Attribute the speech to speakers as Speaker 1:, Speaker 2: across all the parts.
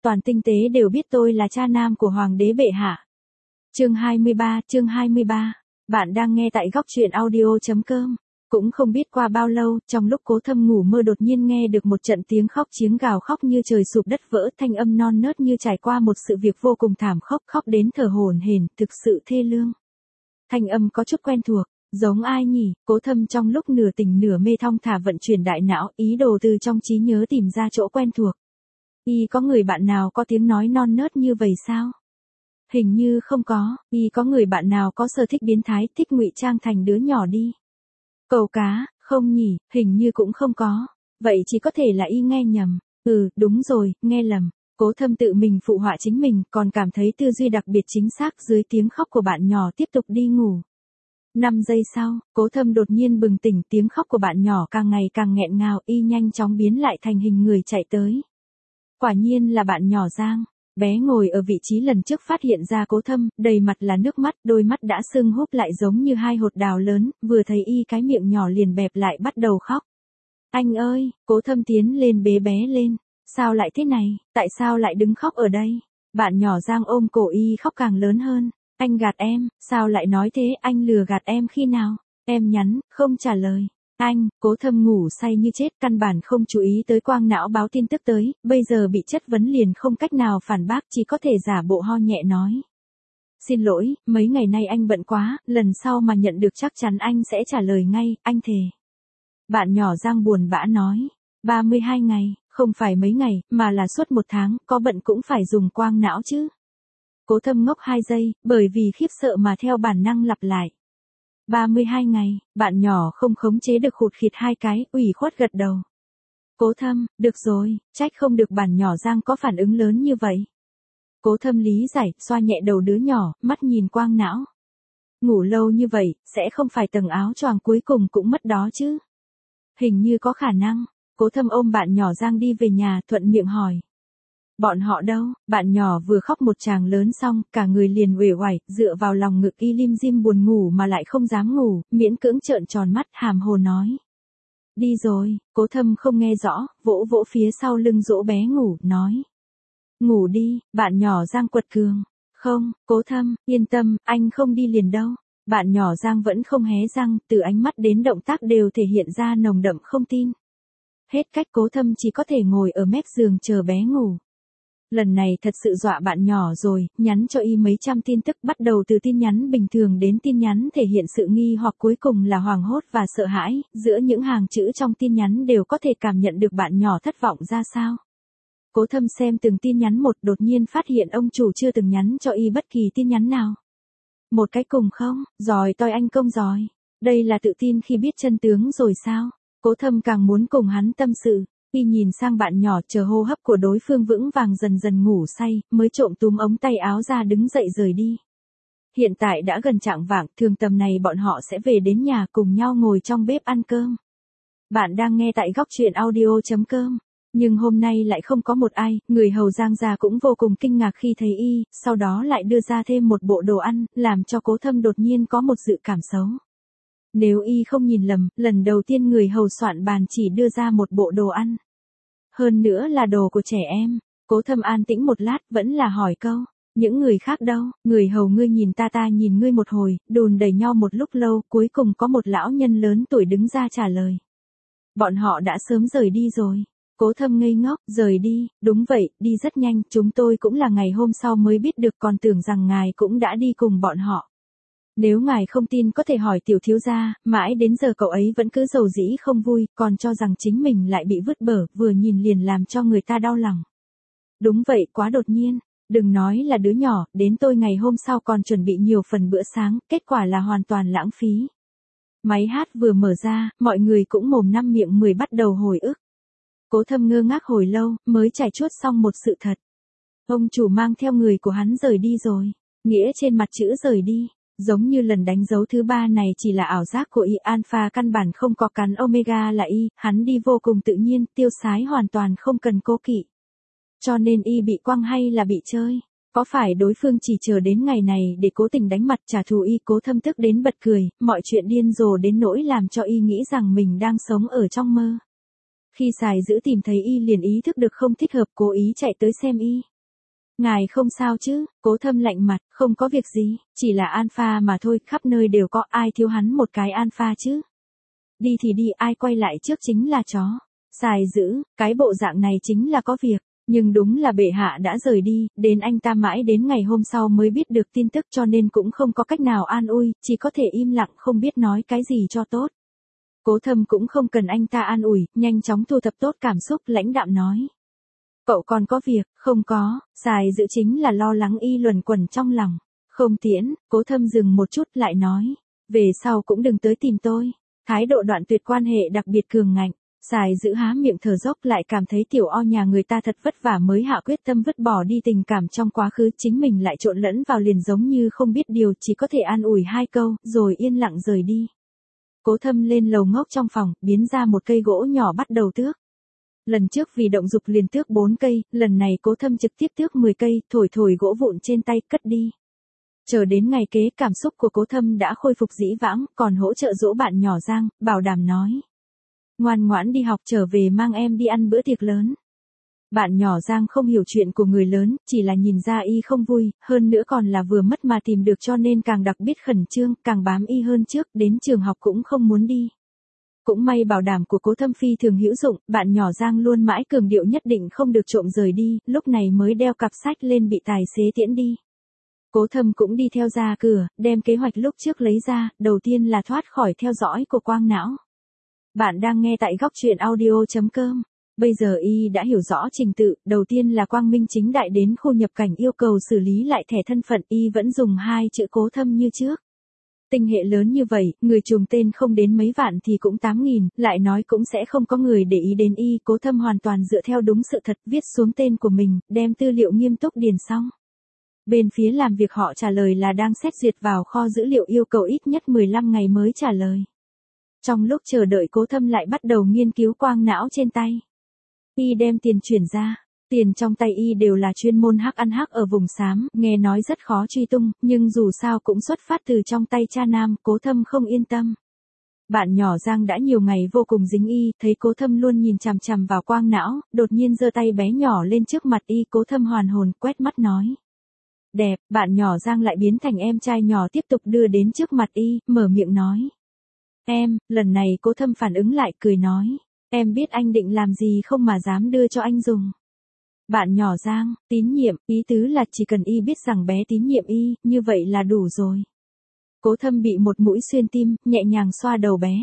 Speaker 1: toàn tinh tế đều biết tôi là cha nam của hoàng đế bệ hạ. Chương 23, bạn đang nghe tại góc truyện audio.com. Cũng không biết qua bao lâu, trong lúc Cố Thâm ngủ mơ đột nhiên nghe được một trận tiếng khóc chiếng gào khóc như trời sụp đất vỡ, thanh âm non nớt như trải qua một sự việc vô cùng thảm khốc, khóc đến thở hổn hển, thực sự thê lương. Thanh âm có chút quen thuộc, giống ai nhỉ? Cố Thâm trong lúc nửa tỉnh nửa mê thong thả vận chuyển đại não, ý đồ từ trong trí nhớ tìm ra chỗ quen thuộc. Có người bạn nào có tiếng nói non nớt như vậy sao? Hình như không có. Có người bạn nào có sở thích biến thái, thích ngụy trang thành đứa nhỏ đi? Cầu cá, không nhỉ, hình như cũng không có. Vậy chỉ có thể là nghe nhầm. Đúng rồi, nghe lầm. Cố Thâm tự mình phụ họa chính mình, còn cảm thấy tư duy đặc biệt chính xác dưới tiếng khóc của bạn nhỏ tiếp tục đi ngủ. 5 giây sau, Cố Thâm đột nhiên bừng tỉnh, tiếng khóc của bạn nhỏ càng ngày càng nghẹn ngào, nhanh chóng biến lại thành hình người chạy tới. Quả nhiên là bạn nhỏ Giang. Bé ngồi ở vị trí lần trước phát hiện ra Cố Thâm, đầy mặt là nước mắt, đôi mắt đã sưng húp lại giống như hai hột đào lớn, vừa thấy cái miệng nhỏ liền bẹp lại bắt đầu khóc. Anh ơi, Cố Thâm tiến lên bế bé lên. Sao lại thế này, tại sao lại đứng khóc ở đây? Bạn nhỏ Giang ôm cổ khóc càng lớn hơn. Anh gạt em, sao lại nói thế, anh lừa gạt em khi nào? Em nhắn, không trả lời. Anh, Cố Thâm ngủ say như chết, căn bản không chú ý tới quang não báo tin tức tới, bây giờ bị chất vấn liền không cách nào phản bác, chỉ có thể giả bộ ho nhẹ nói. Xin lỗi, mấy ngày nay anh bận quá, lần sau mà nhận được chắc chắn anh sẽ trả lời ngay, anh thề. Bạn nhỏ Giang buồn bã nói. 32 ngày, không phải mấy ngày, mà là suốt 1 tháng, có bận cũng phải dùng quang não chứ. Cố Thâm ngốc 2 giây, bởi vì khiếp sợ mà theo bản năng lặp lại. 32 ngày, bạn nhỏ không khống chế được khụt khịt 2 cái, ủy khuất gật đầu. Cố Thâm, được rồi, trách không được bạn nhỏ Giang có phản ứng lớn như vậy. Cố Thâm lý giải, xoa nhẹ đầu đứa nhỏ, mắt nhìn quang não. Ngủ lâu như vậy, sẽ không phải tầng áo choàng cuối cùng cũng mất đó chứ. Hình như có khả năng. Cố Thâm ôm bạn nhỏ Giang đi về nhà, thuận miệng hỏi. Bọn họ đâu? Bạn nhỏ vừa khóc một tràng lớn xong, cả người liền uể oải, dựa vào lòng ngực lim dim buồn ngủ mà lại không dám ngủ, miễn cưỡng trợn tròn mắt, hàm hồ nói. Đi rồi. Cố Thâm không nghe rõ, vỗ vỗ phía sau lưng dỗ bé ngủ, nói. Ngủ đi. Bạn nhỏ Giang quật cường. Không, Cố Thâm, yên tâm, anh không đi liền đâu. Bạn nhỏ Giang vẫn không hé răng, từ ánh mắt đến động tác đều thể hiện ra nồng đậm không tin. Hết cách, Cố Thâm chỉ có thể ngồi ở mép giường chờ bé ngủ. Lần này thật sự dọa bạn nhỏ rồi, nhắn cho mấy trăm tin tức, bắt đầu từ tin nhắn bình thường đến tin nhắn thể hiện sự nghi hoặc, cuối cùng là hoảng hốt và sợ hãi, giữa những hàng chữ trong tin nhắn đều có thể cảm nhận được bạn nhỏ thất vọng ra sao. Cố Thâm xem từng tin nhắn một, đột nhiên phát hiện ông chủ chưa từng nhắn cho bất kỳ tin nhắn nào. Một cái cùng không, giỏi toi anh công giỏi. Đây là tự tin khi biết chân tướng rồi sao? Cố Thâm càng muốn cùng hắn tâm sự. Nhìn sang bạn nhỏ, chờ hô hấp của đối phương vững vàng dần dần ngủ say, mới trộm túm ống tay áo ra đứng dậy rời đi. Hiện tại đã gần chạng vạng, thường tầm này bọn họ sẽ về đến nhà cùng nhau ngồi trong bếp ăn cơm. Bạn đang nghe tại góc truyện audio.com. Nhưng hôm nay lại không có một ai, người hầu Giang gia cũng vô cùng kinh ngạc khi thấy sau đó lại đưa ra thêm một bộ đồ ăn, làm cho Cố Thâm đột nhiên có một dự cảm xấu. Nếu không nhìn lầm, lần đầu tiên người hầu soạn bàn chỉ đưa ra một bộ đồ ăn. Hơn nữa là đồ của trẻ em. Cố Thâm an tĩnh một lát, vẫn là hỏi câu. Những người khác đâu? Người hầu ngươi nhìn ta nhìn ngươi một hồi, đùn đẩy nhau một lúc lâu, cuối cùng có một lão nhân lớn tuổi đứng ra trả lời. Bọn họ đã sớm rời đi rồi. Cố Thâm ngây ngốc, rời đi, đúng vậy, đi rất nhanh, chúng tôi cũng là ngày hôm sau mới biết được, còn tưởng rằng ngài cũng đã đi cùng bọn họ. Nếu ngài không tin có thể hỏi tiểu thiếu gia, mãi đến giờ cậu ấy vẫn cứ dầu dĩ không vui, còn cho rằng chính mình lại bị vứt bở, vừa nhìn liền làm cho người ta đau lòng. Đúng vậy, quá đột nhiên, đừng nói là đứa nhỏ, đến tôi ngày hôm sau còn chuẩn bị nhiều phần bữa sáng, kết quả là hoàn toàn lãng phí. Máy hát vừa mở ra, mọi người cũng mồm năm miệng mười bắt đầu hồi ức. Cố Thâm ngơ ngác hồi lâu, mới trải chuốt xong một sự thật. Ông chủ mang theo người của hắn rời đi rồi. Nghĩa trên mặt chữ rời đi. Giống như lần đánh dấu thứ 3 này chỉ là ảo giác của alpha, căn bản không có cắn omega là hắn đi vô cùng tự nhiên, tiêu sái hoàn toàn không cần cố kỵ. Cho nên bị quăng hay là bị chơi? Có phải đối phương chỉ chờ đến ngày này để cố tình đánh mặt trả thù? Cố Thâm tức đến bật cười, mọi chuyện điên rồ đến nỗi làm cho nghĩ rằng mình đang sống ở trong mơ. Khi xài giữ tìm thấy liền ý thức được không thích hợp, cố ý chạy tới xem Ngài không sao chứ? Cố Thâm lạnh mặt, không có việc gì, chỉ là alpha mà thôi, khắp nơi đều có, ai thiếu hắn một cái alpha chứ? Đi thì đi, ai quay lại trước chính là chó. Xài dữ, cái bộ dạng này chính là có việc. Nhưng đúng là bệ hạ đã rời đi, đến anh ta mãi đến ngày hôm sau mới biết được tin tức, cho nên cũng không có cách nào an ủi, chỉ có thể im lặng không biết nói cái gì cho tốt. Cố Thâm cũng không cần anh ta an ủi, nhanh chóng thu thập tốt cảm xúc, lãnh đạm nói. Cậu còn có việc, không có, xài dự chính là lo lắng y luẩn quẩn trong lòng. Không tiễn, Cố Thâm dừng một chút lại nói. Về sau cũng đừng tới tìm tôi. Thái độ đoạn tuyệt quan hệ đặc biệt cường ngạnh. Xài giữ há miệng thở dốc lại cảm thấy tiểu o nhà người ta thật vất vả mới hạ quyết tâm vứt bỏ đi tình cảm trong quá khứ, chính mình lại trộn lẫn vào liền giống như không biết điều, chỉ có thể an ủi hai câu, rồi yên lặng rời đi. Cố Thâm lên lầu ngốc trong phòng, biến ra một cây gỗ nhỏ bắt đầu tước. Lần trước vì động dục liền tước 4 cây, lần này Cố Thâm trực tiếp tước 10 cây, thổi thổi gỗ vụn trên tay, cất đi. Chờ đến ngày kế, cảm xúc của Cố Thâm đã khôi phục dĩ vãng, còn hỗ trợ dỗ bạn nhỏ Giang, bảo đảm nói. Ngoan ngoãn đi học trở về mang em đi ăn bữa tiệc lớn. Bạn nhỏ Giang không hiểu chuyện của người lớn, chỉ là nhìn ra y không vui, hơn nữa còn là vừa mất mà tìm được cho nên càng đặc biệt khẩn trương, càng bám y hơn trước, đến trường học cũng không muốn đi. Cũng may bảo đảm của Cố Thâm phi thường hữu dụng, bạn nhỏ Giang luôn mãi cường điệu nhất định không được trộm rời đi, lúc này mới đeo cặp sách lên bị tài xế tiễn đi. Cố Thâm cũng đi theo ra cửa, đem kế hoạch lúc trước lấy ra, đầu tiên là thoát khỏi theo dõi của quang não. Bạn đang nghe tại góc truyện audio.com. Bây giờ y đã hiểu rõ trình tự, đầu tiên là quang minh chính đại đến khu nhập cảnh yêu cầu xử lý lại thẻ thân phận, y vẫn dùng 2 chữ Cố Thâm như trước. Tinh hệ lớn như vậy, người trùng tên không đến mấy vạn thì cũng 8.000, lại nói cũng sẽ không có người để ý đến y, Cố Thâm hoàn toàn dựa theo đúng sự thật, viết xuống tên của mình, đem tư liệu nghiêm túc điền xong. Bên phía làm việc họ trả lời là đang xét duyệt vào kho dữ liệu, yêu cầu ít nhất 15 ngày mới trả lời. Trong lúc chờ đợi Cố Thâm lại bắt đầu nghiên cứu quang não trên tay. Y đem tiền chuyển ra. Tiền trong tay y đều là chuyên môn hắc ăn hắc ở vùng xám, nghe nói rất khó truy tung, nhưng dù sao cũng xuất phát từ trong tay cha nam, Cố Thâm không yên tâm. Bạn nhỏ Giang đã nhiều ngày vô cùng dính y, thấy Cố Thâm luôn nhìn chằm chằm vào quang não, đột nhiên giơ tay bé nhỏ lên trước mặt y, Cố Thâm hoàn hồn, quét mắt nói. Đẹp, bạn nhỏ Giang lại biến thành em trai nhỏ tiếp tục đưa đến trước mặt y, mở miệng nói. Em, lần này Cố Thâm phản ứng lại, cười nói. Em biết anh định làm gì không mà dám đưa cho anh dùng. Bạn nhỏ Giang, tín nhiệm, ý tứ là chỉ cần y biết rằng bé tín nhiệm y, như vậy là đủ rồi. Cố Thâm bị một mũi xuyên tim, nhẹ nhàng xoa đầu bé.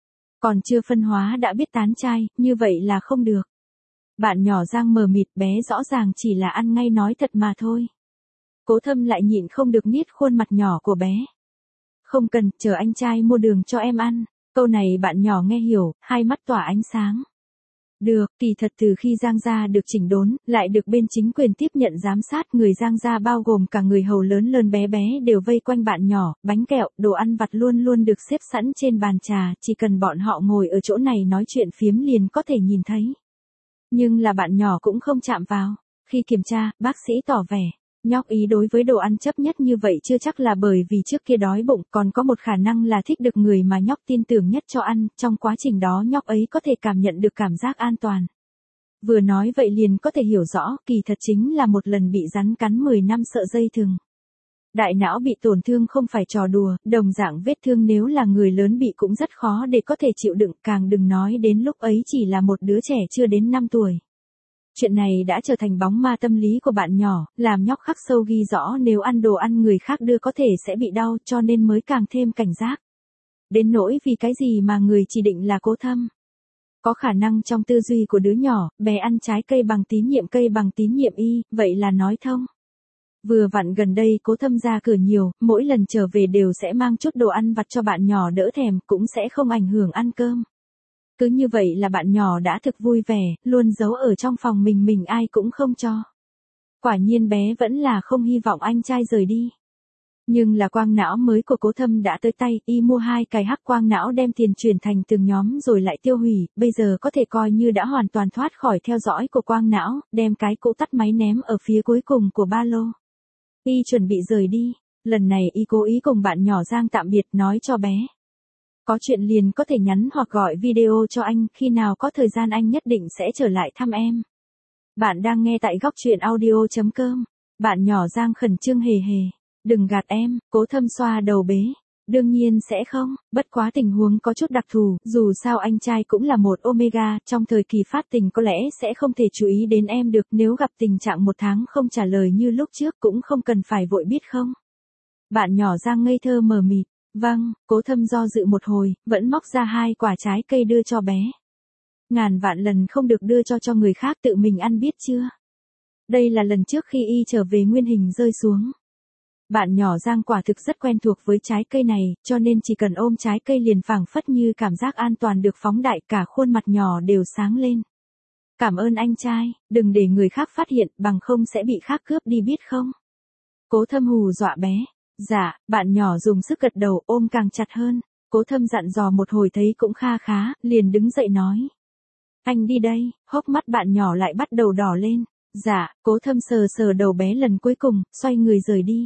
Speaker 1: Còn chưa phân hóa đã biết tán trai, như vậy là không được. Bạn nhỏ Giang mờ mịt, bé rõ ràng chỉ là ăn ngay nói thật mà thôi. Cố Thâm lại nhịn không được niết khuôn mặt nhỏ của bé. Không cần, chờ anh trai mua đường cho em ăn. Câu này bạn nhỏ nghe hiểu, hai mắt tỏa ánh sáng. Được, kỳ thật từ khi Giang gia được chỉnh đốn, lại được bên chính quyền tiếp nhận giám sát, người Giang gia bao gồm cả người hầu lớn lớn bé bé đều vây quanh bạn nhỏ, bánh kẹo, đồ ăn vặt luôn luôn được xếp sẵn trên bàn trà, chỉ cần bọn họ ngồi ở chỗ này nói chuyện phiếm liền có thể nhìn thấy. Nhưng là bạn nhỏ cũng không chạm vào. Khi kiểm tra, bác sĩ tỏ vẻ. Nhóc ý đối với đồ ăn chấp nhất như vậy chưa chắc là bởi vì trước kia đói bụng, còn có một khả năng là thích được người mà nhóc tin tưởng nhất cho ăn, trong quá trình đó nhóc ấy có thể cảm nhận được cảm giác an toàn. Vừa nói vậy liền có thể hiểu rõ, kỳ thật chính là một lần bị rắn cắn 10 năm sợ dây thừng. Đại não bị tổn thương không phải trò đùa, đồng dạng vết thương nếu là người lớn bị cũng rất khó để có thể chịu đựng, càng đừng nói đến lúc ấy chỉ là một đứa trẻ chưa đến 5 tuổi. Chuyện này đã trở thành bóng ma tâm lý của bạn nhỏ, làm nhóc khắc sâu ghi rõ nếu ăn đồ ăn người khác đưa có thể sẽ bị đau, cho nên mới càng thêm cảnh giác. Đến nỗi vì cái gì mà người chỉ định là Cố Thâm. Có khả năng trong tư duy của đứa nhỏ, bé ăn trái cây bằng tín nhiệm y, vậy là nói thông. Vừa vặn gần đây Cố Thâm ra cửa nhiều, mỗi lần trở về đều sẽ mang chút đồ ăn vặt cho bạn nhỏ đỡ thèm, cũng sẽ không ảnh hưởng ăn cơm. Cứ như vậy là bạn nhỏ đã thực vui vẻ, luôn giấu ở trong phòng mình ai cũng không cho. Quả nhiên bé vẫn là không hy vọng anh trai rời đi. Nhưng là quang não mới của Cố Thâm đã tới tay, y mua 2 cái hắc quang não đem tiền chuyển thành từng nhóm rồi lại tiêu hủy, bây giờ có thể coi như đã hoàn toàn thoát khỏi theo dõi của quang não, đem cái cỗ tắt máy ném ở phía cuối cùng của ba lô. Y chuẩn bị rời đi, lần này y cố ý cùng bạn nhỏ Giang tạm biệt, nói cho bé. Có chuyện liền có thể nhắn hoặc gọi video cho anh, khi nào có thời gian anh nhất định sẽ trở lại thăm em. Bạn đang nghe tại góc truyện audio.com. Bạn nhỏ Giang khẩn trương hề hề. Đừng gạt em, Cố Thâm xoa đầu bế. Đương nhiên sẽ không, bất quá tình huống có chút đặc thù, dù sao anh trai cũng là một Omega, trong thời kỳ phát tình có lẽ sẽ không thể chú ý đến em được, nếu gặp tình trạng 1 tháng không trả lời như lúc trước cũng không cần phải vội biết không. Bạn nhỏ Giang ngây thơ mờ mịt, vâng, Cố Thâm do dự một hồi, vẫn móc ra 2 quả trái cây đưa cho bé. Ngàn vạn lần không được đưa cho người khác, tự mình ăn biết chưa. Đây là lần trước khi y trở về nguyên hình rơi xuống. Bạn nhỏ Giang quả thực rất quen thuộc với trái cây này, cho nên chỉ cần ôm trái cây liền phảng phất như cảm giác an toàn được phóng đại, cả khuôn mặt nhỏ đều sáng lên. Cảm ơn anh trai, đừng để người khác phát hiện, bằng không sẽ bị khác cướp đi biết không. Cố Thâm hù dọa bé. Dạ, bạn nhỏ dùng sức gật đầu, ôm càng chặt hơn. Cố Thâm dặn dò một hồi thấy cũng kha khá, liền đứng dậy nói. Anh đi đây, hốc mắt bạn nhỏ lại bắt đầu đỏ lên. Dạ, Cố Thâm sờ sờ đầu bé lần cuối cùng, xoay người rời đi.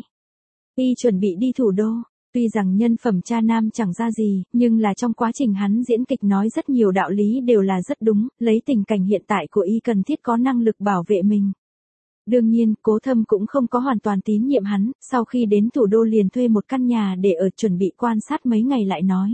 Speaker 1: Y chuẩn bị đi thủ đô, tuy rằng nhân phẩm cha nam chẳng ra gì, nhưng là trong quá trình hắn diễn kịch nói rất nhiều đạo lý đều là rất đúng, lấy tình cảnh hiện tại của y cần thiết có năng lực bảo vệ mình. Đương nhiên, Cố Thâm cũng không có hoàn toàn tín nhiệm hắn, sau khi đến thủ đô liền thuê một căn nhà để ở chuẩn bị quan sát mấy ngày lại nói.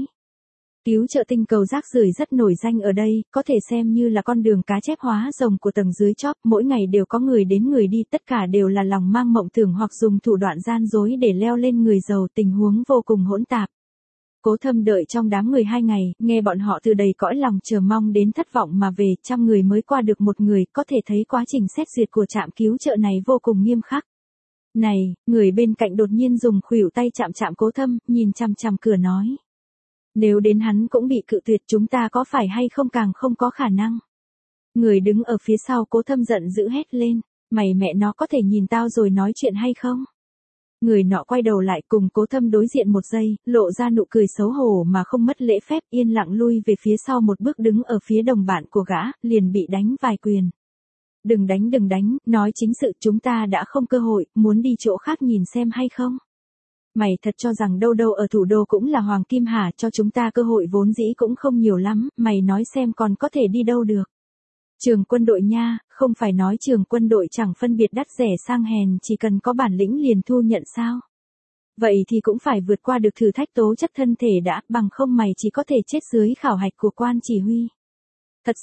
Speaker 1: Cứu trợ tinh cầu rác rưởi rất nổi danh ở đây, có thể xem như là con đường cá chép hóa rồng của tầng dưới chóp, mỗi ngày đều có người đến người đi, tất cả đều là lòng mang mộng tưởng hoặc dùng thủ đoạn gian dối để leo lên người giàu, tình huống vô cùng hỗn tạp. Cố Thâm đợi trong đám người 2 ngày, nghe bọn họ từ đầy cõi lòng chờ mong đến thất vọng mà về, 100 người mới qua được 1 người, có thể thấy quá trình xét duyệt của trạm cứu trợ này vô cùng nghiêm khắc. Này, người bên cạnh đột nhiên dùng khuỷu tay chạm chạm Cố Thâm, nhìn chằm chằm cửa nói. Nếu đến hắn cũng bị cự tuyệt chúng ta có phải hay không càng không có khả năng. Người đứng ở phía sau Cố Thâm giận dữ hét lên, mày mẹ nó có thể nhìn tao rồi nói chuyện hay không? Người nọ quay đầu lại cùng Cố Thâm đối diện 1 giây, lộ ra nụ cười xấu hổ mà không mất lễ phép, yên lặng lui về phía sau 1 bước đứng ở phía đồng bạn của gã, liền bị đánh vài quyền. Đừng đánh, nói chính sự chúng ta đã không cơ hội, muốn đi chỗ khác nhìn xem hay không? Mày thật cho rằng đâu ở thủ đô cũng là hoàng kim hả, cho chúng ta cơ hội vốn dĩ cũng không nhiều lắm, mày nói xem còn có thể đi đâu được. Trường quân đội nha, không phải nói trường quân đội chẳng phân biệt đắt rẻ sang hèn, chỉ cần có bản lĩnh liền thu nhận sao. Vậy thì cũng phải vượt qua được thử thách tố chất thân thể đã, bằng không mày chỉ có thể chết dưới khảo hạch của quan chỉ huy. Thật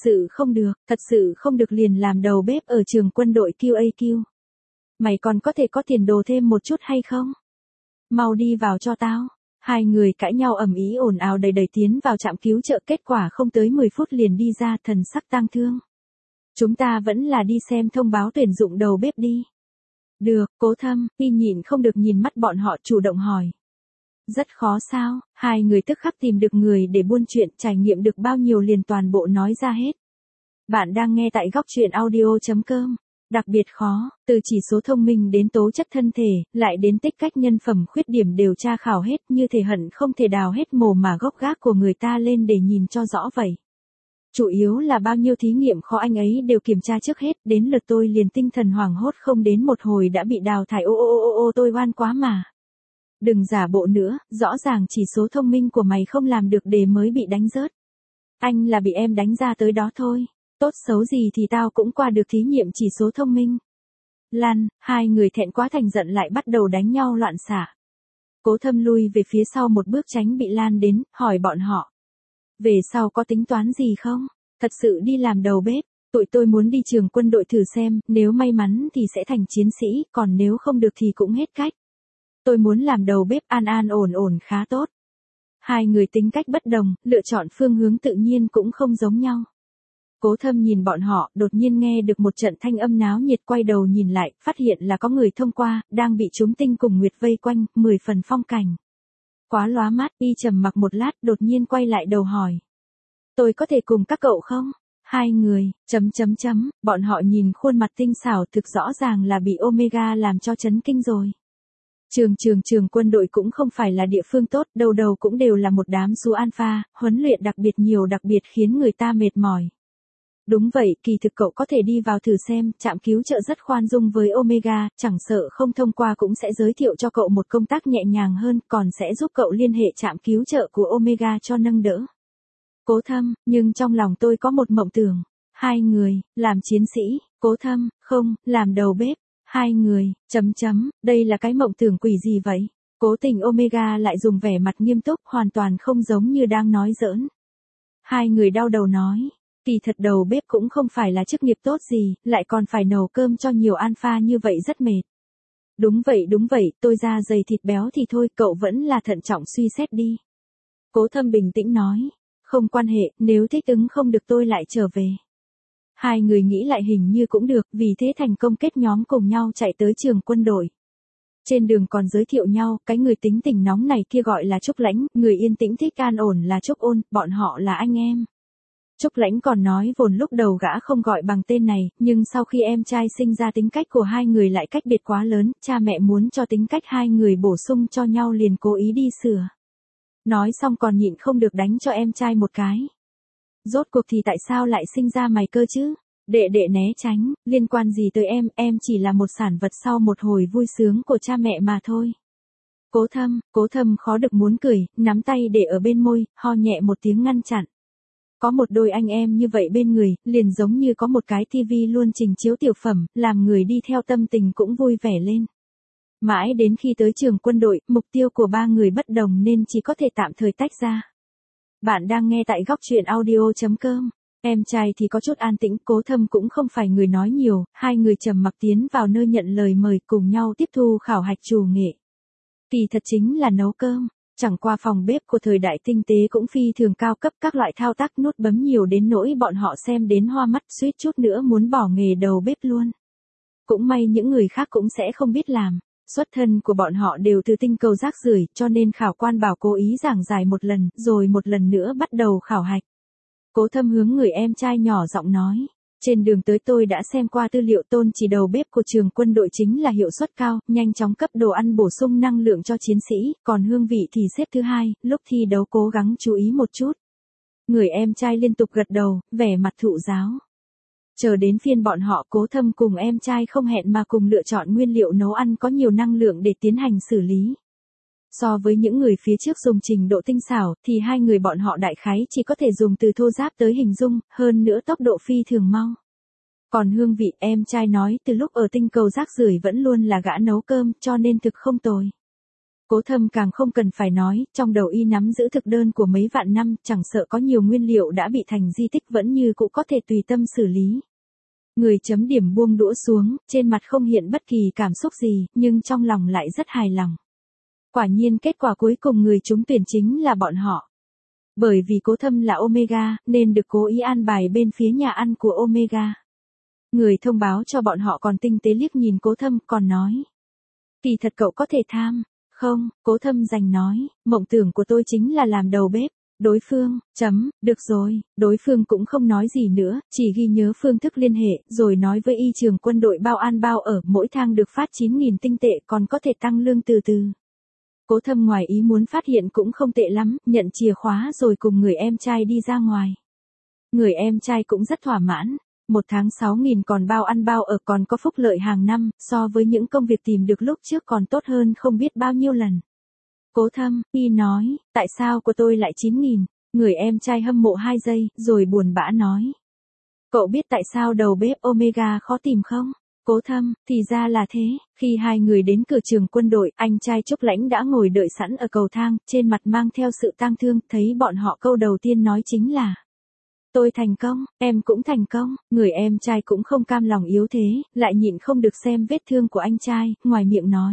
Speaker 1: sự không được liền làm đầu bếp ở trường quân đội QAQ. Mày còn có thể có tiền đồ thêm một chút hay không? Mau đi vào cho tao. 2 người cãi nhau ầm ĩ ồn ào đầy tiến vào trạm cứu trợ, kết quả không tới 10 phút liền đi ra, thần sắc tang thương. Chúng ta vẫn là đi xem thông báo tuyển dụng đầu bếp đi. Được, Cố Thâm, y nhịn không được nhìn mắt bọn họ chủ động hỏi. Rất khó sao, 2 người tức khắc tìm được người để buôn chuyện, trải nghiệm được bao nhiêu liền toàn bộ nói ra hết. Bạn đang nghe tại góc truyện audio.com. Đặc biệt khó, từ chỉ số thông minh đến tố chất thân thể, lại đến tích cách nhân phẩm khuyết điểm đều tra khảo hết, như thể hận không thể đào hết mồ mà gốc gác của người ta lên để nhìn cho rõ vậy. Chủ yếu là bao nhiêu thí nghiệm khó anh ấy đều kiểm tra trước hết, đến lượt tôi liền tinh thần hoảng hốt không đến 1 hồi đã bị đào thải, ô tôi oan quá mà. Đừng giả bộ nữa, rõ ràng chỉ số thông minh của mày không làm được đề mới bị đánh rớt. Anh là bị em đánh ra tới đó thôi. Tốt xấu gì thì tao cũng qua được thí nghiệm chỉ số thông minh. Lan, 2 người thẹn quá thành giận lại bắt đầu đánh nhau loạn xạ. Cố Thâm lui về phía sau 1 bước tránh bị lan đến, hỏi bọn họ. Về sau có tính toán gì không? Thật sự đi làm đầu bếp, tụi tôi muốn đi trường quân đội thử xem, nếu may mắn thì sẽ thành chiến sĩ, còn nếu không được thì cũng hết cách. Tôi muốn làm đầu bếp an ổn khá tốt. 2 người tính cách bất đồng, lựa chọn phương hướng tự nhiên cũng không giống nhau. Cố Thâm nhìn bọn họ, đột nhiên nghe được một trận thanh âm náo nhiệt, quay đầu nhìn lại, phát hiện là có người thông qua, đang bị chúng tinh cùng nguyệt vây quanh, 10 phần phong cảnh. Quá lóa mắt, y trầm mặc một lát, đột nhiên quay lại đầu hỏi. Tôi có thể cùng các cậu không? 2 người, bọn họ nhìn khuôn mặt tinh xảo thực rõ ràng là bị Omega làm cho chấn kinh rồi. Trường quân đội cũng không phải là địa phương tốt, đầu cũng đều là một đám su alpha, huấn luyện đặc biệt khiến người ta mệt mỏi. Đúng vậy, kỳ thực cậu có thể đi vào thử xem, trạm cứu trợ rất khoan dung với Omega, chẳng sợ không thông qua cũng sẽ giới thiệu cho cậu một công tác nhẹ nhàng hơn, còn sẽ giúp cậu liên hệ trạm cứu trợ của Omega cho nâng đỡ. Cố Thâm, nhưng trong lòng tôi có một mộng tưởng. 2 người, làm chiến sĩ, Cố Thâm, không, làm đầu bếp. Hai người, đây là cái mộng tưởng quỷ gì vậy? Cố Tình Omega lại dùng vẻ mặt nghiêm túc, hoàn toàn không giống như đang nói giỡn. Hai người đau đầu nói, kỳ thật đầu bếp cũng không phải là chức nghiệp tốt gì, lại còn phải nấu cơm cho nhiều alpha như vậy rất mệt. Đúng vậy, tôi da dày thịt béo thì thôi, cậu vẫn là thận trọng suy xét đi. Cố Thâm bình tĩnh nói, không quan hệ, nếu thích ứng không được tôi lại trở về. Hai người nghĩ lại hình như cũng được, vì thế thành công kết nhóm cùng nhau chạy tới trường quân đội. Trên đường còn giới thiệu nhau, cái người tính tình nóng này kia gọi là Trúc Lãnh, người yên tĩnh thích an ổn là Trúc Ôn, bọn họ là anh em. Trúc Lãnh còn nói vốn lúc đầu gã không gọi bằng tên này, nhưng sau khi em trai sinh ra tính cách của hai người lại cách biệt quá lớn, cha mẹ muốn cho tính cách hai người bổ sung cho nhau liền cố ý đi sửa. Nói xong còn nhịn không được đánh cho em trai một cái. Rốt cuộc thì tại sao lại sinh ra mày cơ chứ? Đệ đệ né tránh, liên quan gì tới em chỉ là một sản vật sau một hồi vui sướng của cha mẹ mà thôi. Cố Thâm khó được muốn cười, nắm tay để ở bên môi, ho nhẹ một tiếng ngăn chặn. Có một đôi anh em như vậy bên người, liền giống như có một cái tivi luôn trình chiếu tiểu phẩm, làm người đi theo tâm tình cũng vui vẻ lên. Mãi đến khi tới trường quân đội, mục tiêu của ba người bất đồng nên chỉ có thể tạm thời tách ra. Bạn đang nghe tại góc truyện audio.com. Em trai thì có chút an tĩnh, Cố Thâm cũng không phải người nói nhiều, hai người trầm mặc tiến vào nơi nhận lời mời cùng nhau tiếp thu khảo hạch chủ nghệ. Kỳ thật chính là nấu cơm, chẳng qua phòng bếp của thời đại tinh tế cũng phi thường cao cấp, các loại thao tác nút bấm nhiều đến nỗi bọn họ xem đến hoa mắt, suýt chút nữa muốn bỏ nghề đầu bếp luôn. Cũng may những người khác cũng sẽ không biết làm. Xuất thân của bọn họ đều từ tinh cầu rác rưởi, cho nên khảo quan bảo cố ý giảng giải một lần, rồi một lần nữa bắt đầu khảo hạch. Cố Thâm hướng người em trai nhỏ giọng nói, trên đường tới tôi đã xem qua tư liệu, tôn chỉ đầu bếp của trường quân đội chính là hiệu suất cao, nhanh chóng cấp đồ ăn bổ sung năng lượng cho chiến sĩ, còn hương vị thì xếp thứ hai, lúc thi đấu cố gắng chú ý một chút. Người em trai liên tục gật đầu, vẻ mặt thụ giáo. Chờ đến phiên bọn họ, Cố Thâm cùng em trai không hẹn mà cùng lựa chọn nguyên liệu nấu ăn có nhiều năng lượng để tiến hành xử lý. So với những người phía trước dùng trình độ tinh xảo, thì hai người bọn họ đại khái chỉ có thể dùng từ thô ráp tới hình dung, hơn nữa tốc độ phi thường mau. Còn hương vị, em trai nói từ lúc ở tinh cầu rác rưởi vẫn luôn là gã nấu cơm, cho nên thực không tồi. Cố Thâm càng không cần phải nói, trong đầu y nắm giữ thực đơn của mấy vạn năm, chẳng sợ có nhiều nguyên liệu đã bị thành di tích vẫn như cũ có thể tùy tâm xử lý. Người chấm điểm buông đũa xuống, trên mặt không hiện bất kỳ cảm xúc gì, nhưng trong lòng lại rất hài lòng. Quả nhiên kết quả cuối cùng người trúng tuyển chính là bọn họ. Bởi vì Cố Thâm là Omega, nên được cố ý an bài bên phía nhà ăn của Omega. Người thông báo cho bọn họ còn tinh tế liếc nhìn Cố Thâm, còn nói. Kỳ thật cậu có thể tham. Không, Cố Thâm giành nói, mộng tưởng của tôi chính là làm đầu bếp. Đối phương, được rồi, đối phương cũng không nói gì nữa, chỉ ghi nhớ phương thức liên hệ, rồi nói với y trường quân đội bao ăn bao ở, mỗi tháng được phát 9.000 tinh tệ, còn có thể tăng lương từ từ. Cố Thâm ngoài ý muốn phát hiện cũng không tệ lắm, nhận chìa khóa rồi cùng người em trai đi ra ngoài. Người em trai cũng rất thỏa mãn, một tháng 6.000 còn bao ăn bao ở, còn có phúc lợi hàng năm, so với những công việc tìm được lúc trước còn tốt hơn không biết bao nhiêu lần. Cố Thâm, y nói, tại sao của tôi lại 9.000, người em trai hâm mộ 2 giây, rồi buồn bã nói. Cậu biết tại sao đầu bếp Omega khó tìm không? Cố Thâm, thì ra là thế, khi hai người đến cửa trường quân đội, anh trai Trúc Lãnh đã ngồi đợi sẵn ở cầu thang, trên mặt mang theo sự tang thương, thấy bọn họ câu đầu tiên nói chính là. Tôi thành công, em cũng thành công, người em trai cũng không cam lòng yếu thế, lại nhịn không được xem vết thương của anh trai, ngoài miệng nói.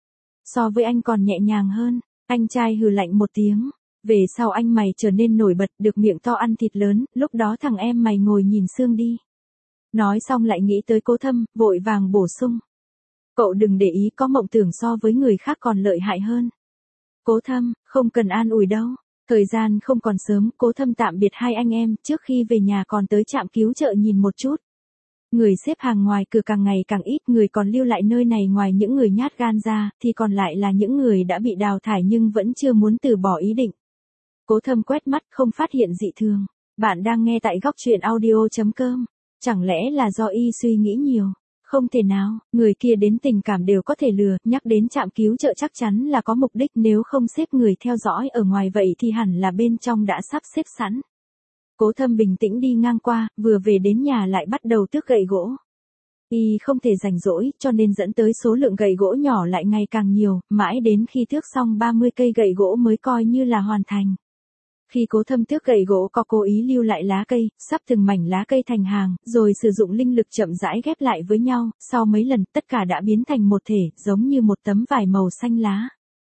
Speaker 1: So với anh còn nhẹ nhàng hơn, anh trai hừ lạnh một tiếng. Về sau anh mày trở nên nổi bật, được miệng to ăn thịt lớn, lúc đó thằng em mày ngồi nhìn xương đi. Nói xong lại nghĩ tới Cố Thâm, vội vàng bổ sung. Cậu đừng để ý, có mộng tưởng so với người khác còn lợi hại hơn. Cố Thâm, không cần an ủi đâu. Thời gian không còn sớm, Cố Thâm tạm biệt hai anh em, trước khi về nhà còn tới trạm cứu trợ nhìn một chút. Người xếp hàng ngoài cửa càng ngày càng ít, người còn lưu lại nơi này ngoài những người nhát gan ra, thì còn lại là những người đã bị đào thải nhưng vẫn chưa muốn từ bỏ ý định. Cố Thâm quét mắt không phát hiện dị thường. Bạn đang nghe tại góc truyện audio.com. Chẳng lẽ là do y suy nghĩ nhiều? Không thể nào, người kia đến tình cảm đều có thể lừa, nhắc đến trạm cứu trợ chắc chắn là có mục đích, nếu không xếp người theo dõi ở ngoài vậy thì hẳn là bên trong đã sắp xếp sẵn. Cố Thâm bình tĩnh đi ngang qua, vừa về đến nhà lại bắt đầu tước gậy gỗ. Y không thể rảnh rỗi, cho nên dẫn tới số lượng gậy gỗ nhỏ lại ngày càng nhiều, mãi đến khi tước xong 30 cây gậy gỗ mới coi như là hoàn thành. Khi Cố Thâm tước gậy gỗ có cố ý lưu lại lá cây, sắp từng mảnh lá cây thành hàng, rồi sử dụng linh lực chậm rãi ghép lại với nhau, sau mấy lần tất cả đã biến thành một thể, giống như một tấm vải màu xanh lá.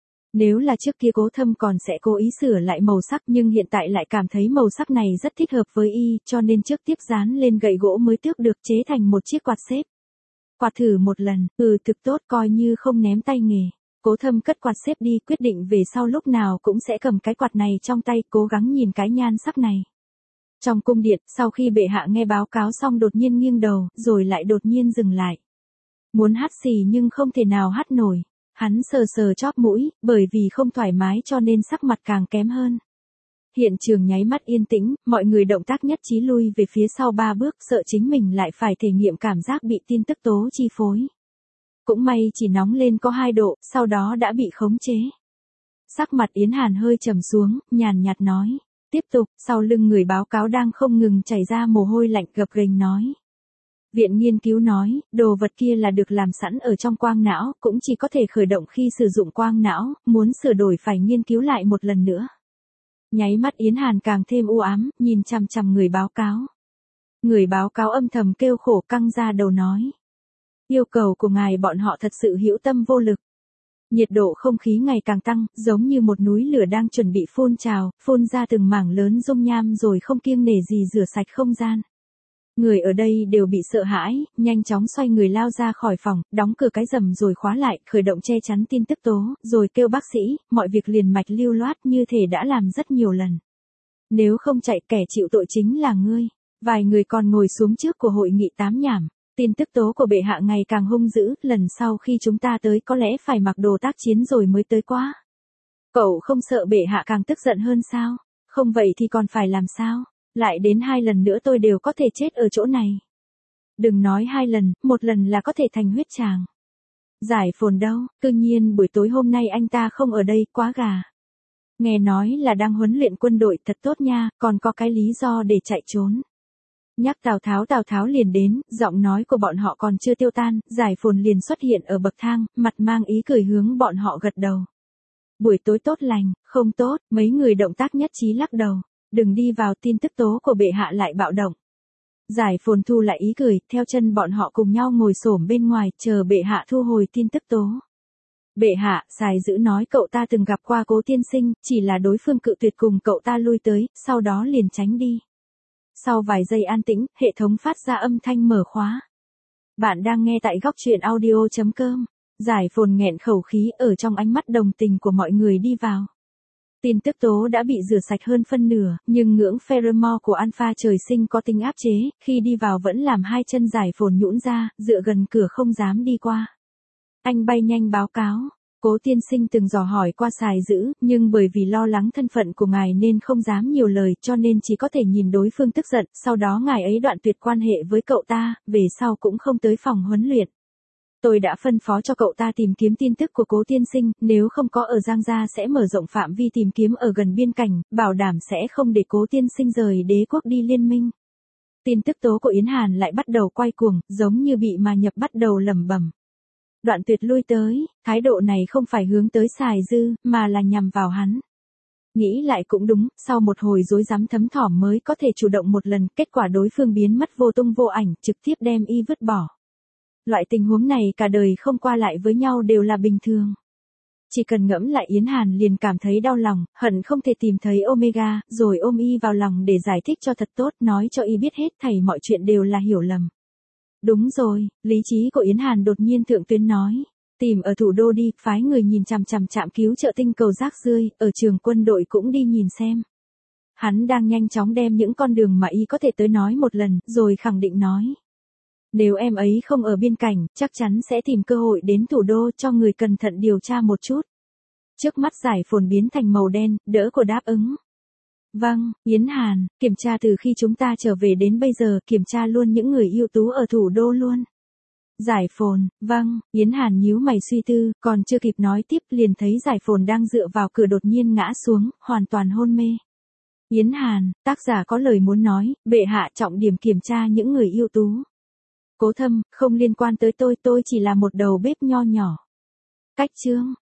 Speaker 1: Nếu là trước kia Cố Thâm còn sẽ cố ý sửa lại màu sắc, nhưng hiện tại lại cảm thấy màu sắc này rất thích hợp với y, cho nên trước tiếp dán lên gậy gỗ mới tước được chế thành một chiếc quạt xếp. Quạt thử một lần, thực tốt, coi như không ném tay nghề. Cố Thâm cất quạt xếp đi, quyết định về sau lúc nào cũng sẽ cầm cái quạt này trong tay, cố gắng nhìn cái nhan sắc này. Trong cung điện, sau khi bệ hạ nghe báo cáo xong đột nhiên nghiêng đầu, rồi lại đột nhiên dừng lại. Muốn hắt xì nhưng không thể nào hắt nổi. Hắn sờ sờ chóp mũi, bởi vì không thoải mái cho nên sắc mặt càng kém hơn. Hiện trường nháy mắt yên tĩnh, mọi người động tác nhất trí lui về phía sau 3 bước, sợ chính mình lại phải thể nghiệm cảm giác bị tin tức tố chi phối. Cũng may chỉ nóng lên có 2 độ, sau đó đã bị khống chế. Sắc mặt Yến Hàn hơi trầm xuống, nhàn nhạt nói. Tiếp tục, sau lưng người báo cáo đang không ngừng chảy ra mồ hôi lạnh, gập ghềnh nói. Viện nghiên cứu nói, đồ vật kia là được làm sẵn ở trong quang não, cũng chỉ có thể khởi động khi sử dụng quang não, muốn sửa đổi phải nghiên cứu lại một lần nữa. Nháy mắt Yến Hàn càng thêm u ám, nhìn chằm chằm người báo cáo. Người báo cáo âm thầm kêu khổ, căng ra đầu nói. Yêu cầu của ngài bọn họ thật sự hữu tâm vô lực. Nhiệt độ không khí ngày càng tăng, giống như một núi lửa đang chuẩn bị phun trào, phun ra từng mảng lớn dung nham rồi không kiêng nể gì rửa sạch không gian. Người ở đây đều bị sợ hãi, nhanh chóng xoay người lao ra khỏi phòng, đóng cửa cái rầm rồi khóa lại, khởi động che chắn tin tức tố, rồi kêu bác sĩ, mọi việc liền mạch lưu loát như thể đã làm rất nhiều lần. Nếu không chạy, kẻ chịu tội chính là ngươi. Vài người còn ngồi xuống trước của hội nghị tám nhảm. Tin tức tố của bệ hạ ngày càng hung dữ, lần sau khi chúng ta tới có lẽ phải mặc đồ tác chiến rồi mới tới quá. Cậu không sợ bệ hạ càng tức giận hơn sao? Không vậy thì còn phải làm sao? Lại đến 2 lần nữa tôi đều có thể chết ở chỗ này. Đừng nói 2 lần, 1 lần là có thể thành huyết tràng. Giải Phồn đâu, tự nhiên buổi tối hôm nay anh ta không ở đây, quá gà. Nghe nói là đang huấn luyện quân đội, thật tốt nha, còn có cái lý do để chạy trốn. Nhắc Tào Tháo liền đến, giọng nói của bọn họ còn chưa tiêu tan, Giải Phồn liền xuất hiện ở bậc thang, mặt mang ý cười hướng bọn họ gật đầu. Buổi tối tốt lành, không tốt, mấy người động tác nhất trí lắc đầu. Đừng đi vào, tin tức tố của bệ hạ lại bạo động. Giải Phồn thu lại ý cười, theo chân bọn họ cùng nhau ngồi xổm bên ngoài, chờ bệ hạ thu hồi tin tức tố. Bệ hạ, Sài Dữ nói cậu ta từng gặp qua Cố tiên sinh, chỉ là đối phương cự tuyệt cùng cậu ta lui tới, sau đó liền tránh đi. Sau vài giây an tĩnh, hệ thống phát ra âm thanh mở khóa. Bạn đang nghe tại góc truyện audio.com. Giải Phồn nghẹn khẩu khí, ở trong ánh mắt đồng tình của mọi người đi vào. Tin tức tố đã bị rửa sạch hơn phân nửa, nhưng ngưỡng pheromone của alpha trời sinh có tính áp chế, khi đi vào vẫn làm 2 chân Giải Phồn nhũn ra, dựa gần cửa không dám đi qua. Anh bay nhanh báo cáo. Cố tiên sinh từng dò hỏi qua Sài Dữ, nhưng bởi vì lo lắng thân phận của ngài nên không dám nhiều lời, cho nên chỉ có thể nhìn đối phương tức giận, sau đó ngài ấy đoạn tuyệt quan hệ với cậu ta, về sau cũng không tới phòng huấn luyện. Tôi đã phân phó cho cậu ta tìm kiếm tin tức của Cố tiên sinh, nếu không có ở Giang Gia sẽ mở rộng phạm vi tìm kiếm ở gần biên cảnh, bảo đảm sẽ không để Cố tiên sinh rời đế quốc đi liên minh. Tin tức tố của Yến Hàn lại bắt đầu quay cuồng, giống như bị mà nhập bắt đầu lẩm bẩm. Đoạn tuyệt lui tới, thái độ này không phải hướng tới Sài Dư, mà là nhằm vào hắn. Nghĩ lại cũng đúng, sau một hồi rối rắm thấm thỏm mới có thể chủ động một lần, kết quả đối phương biến mất vô tung vô ảnh, trực tiếp đem y vứt bỏ. Loại tình huống này cả đời không qua lại với nhau đều là bình thường. Chỉ cần ngẫm lại Yến Hàn liền cảm thấy đau lòng, hận không thể tìm thấy Omega, rồi ôm y vào lòng để giải thích cho thật tốt, nói cho y biết hết thảy mọi chuyện đều là hiểu lầm. Đúng rồi, lý trí của Yến Hàn đột nhiên thượng tuyến nói. Tìm ở thủ đô đi, phái người nhìn chằm chằm trạm cứu trợ tinh cầu rác rưởi, ở trường quân đội cũng đi nhìn xem. Hắn đang nhanh chóng đem những con đường mà y có thể tới nói một lần, rồi khẳng định nói. Nếu em ấy không ở biên cảnh, chắc chắn sẽ tìm cơ hội đến thủ đô, cho người cẩn thận điều tra một chút. Trước mắt Giải Phồn biến thành màu đen, đỡ của đáp ứng. Vâng, Yến Hàn, kiểm tra từ khi chúng ta trở về đến bây giờ, kiểm tra luôn những người ưu tú ở thủ đô luôn. Giải Phồn, vâng, Yến Hàn nhíu mày suy tư, còn chưa kịp nói tiếp liền thấy Giải Phồn đang dựa vào cửa đột nhiên ngã xuống, hoàn toàn hôn mê. Yến Hàn, tác giả có lời muốn nói, bệ hạ trọng điểm kiểm tra những người ưu tú. Cố Thâm, không liên quan tới tôi chỉ là một đầu bếp nho nhỏ. Cách chương.